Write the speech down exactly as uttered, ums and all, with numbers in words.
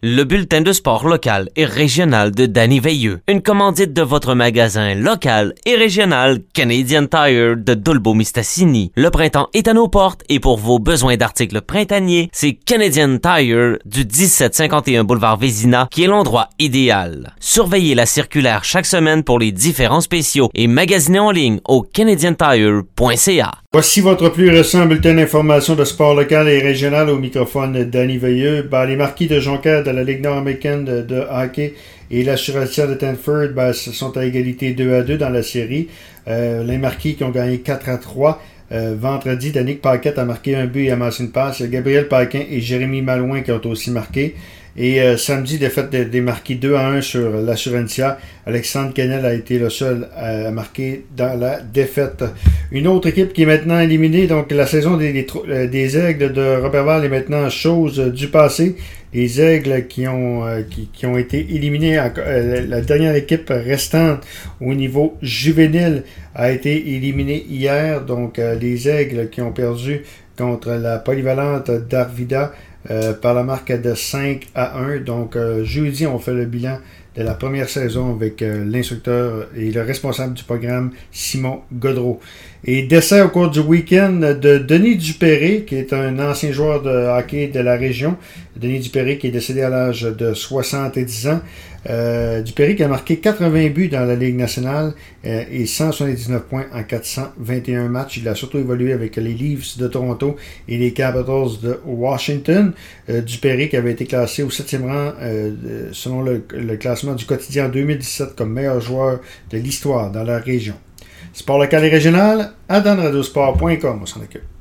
Le bulletin de sport local et régional de Danny Veilleux. Une commandite de votre magasin local et régional Canadian Tire de Dolbeau-Mistassini. Le printemps est à nos portes et pour vos besoins d'articles printaniers, c'est Canadian Tire du dix-sept cinquante et un boulevard Vézina qui est l'endroit idéal. Surveillez la circulaire chaque semaine pour les différents spéciaux et magasinez en ligne au canadian tire point c a. Voici votre plus récent bulletin d'information de sport local et régional au microphone Danny Veilleux. Ben, les Marquis de Jonquière de la Ligue nord-américaine de, de hockey et l'Assurantia de Tanford ben, sont à égalité deux à deux dans la série. Euh, les Marquis qui ont gagné quatre à trois. Euh, vendredi, Danick Paquette a marqué un but et amassé une passe. Il y a Gabriel Paquin et Jérémy Malouin qui ont aussi marqué. Et euh, samedi, défaite des, des Marquis deux à un sur l'Assurantia. Alexandre Canel a été le seul à marquer dans la défaite. Une autre équipe qui est maintenant éliminée, donc la saison des, des, des Aigles de Robertval est maintenant chose du passé. Les Aigles qui ont, euh, qui, qui ont été éliminés, euh, la dernière équipe restante au niveau juvénile a été éliminée hier. Donc euh, les Aigles qui ont perdu contre la polyvalente d'Arvida Euh, par la marque de cinq à un. Donc, euh, jeudi, on fait le bilan de la première saison avec euh, l'instructeur et le responsable du programme, Simon Godreau. Et décès au cours du week-end de Denis Dupéré, qui est un ancien joueur de hockey de la région. Denis Dupéré qui est décédé à l'âge de soixante-dix ans. Euh, Dupéré qui a marqué quatre-vingts buts dans la Ligue nationale euh, et cent soixante-dix-neuf points en quatre cent vingt et un matchs. Il a surtout évolué avec les Leafs de Toronto et les Capitals de Washington. Euh, Dupéré qui avait été classé au septième rang euh, selon le, le classement du quotidien en deux mille dix-sept comme meilleur joueur de l'histoire dans la région. Sport local et régional, à dan radio sport point com, on s'en occupe.